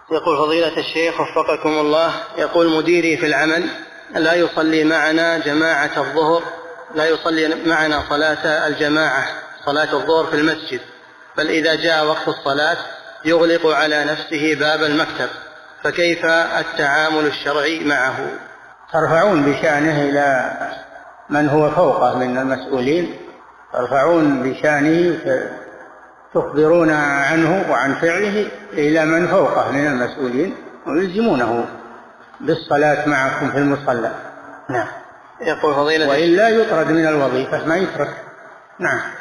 يقول فضيلة الشيخ وفقكم الله، يقول مديري في العمل لا يصلي معنا جماعة الظهر، لا يصلي معنا صلاة الجماعة صلاة الظهر في المسجد، بل إذا جاء وقت الصلاة يغلق على نفسه باب المكتب، فكيف التعامل الشرعي معه؟ ترفعون بشأنه إلى من هو فوقه من المسؤولين، ترفعون بشأنه تخبرون عنه وعن فعله إلى من فوقه من المسؤولين ويلزمونه بالصلاة معكم في المصلى. نعم. يقول فضيلة وإلا يطرد من الوظيفة، ما يترك. نعم.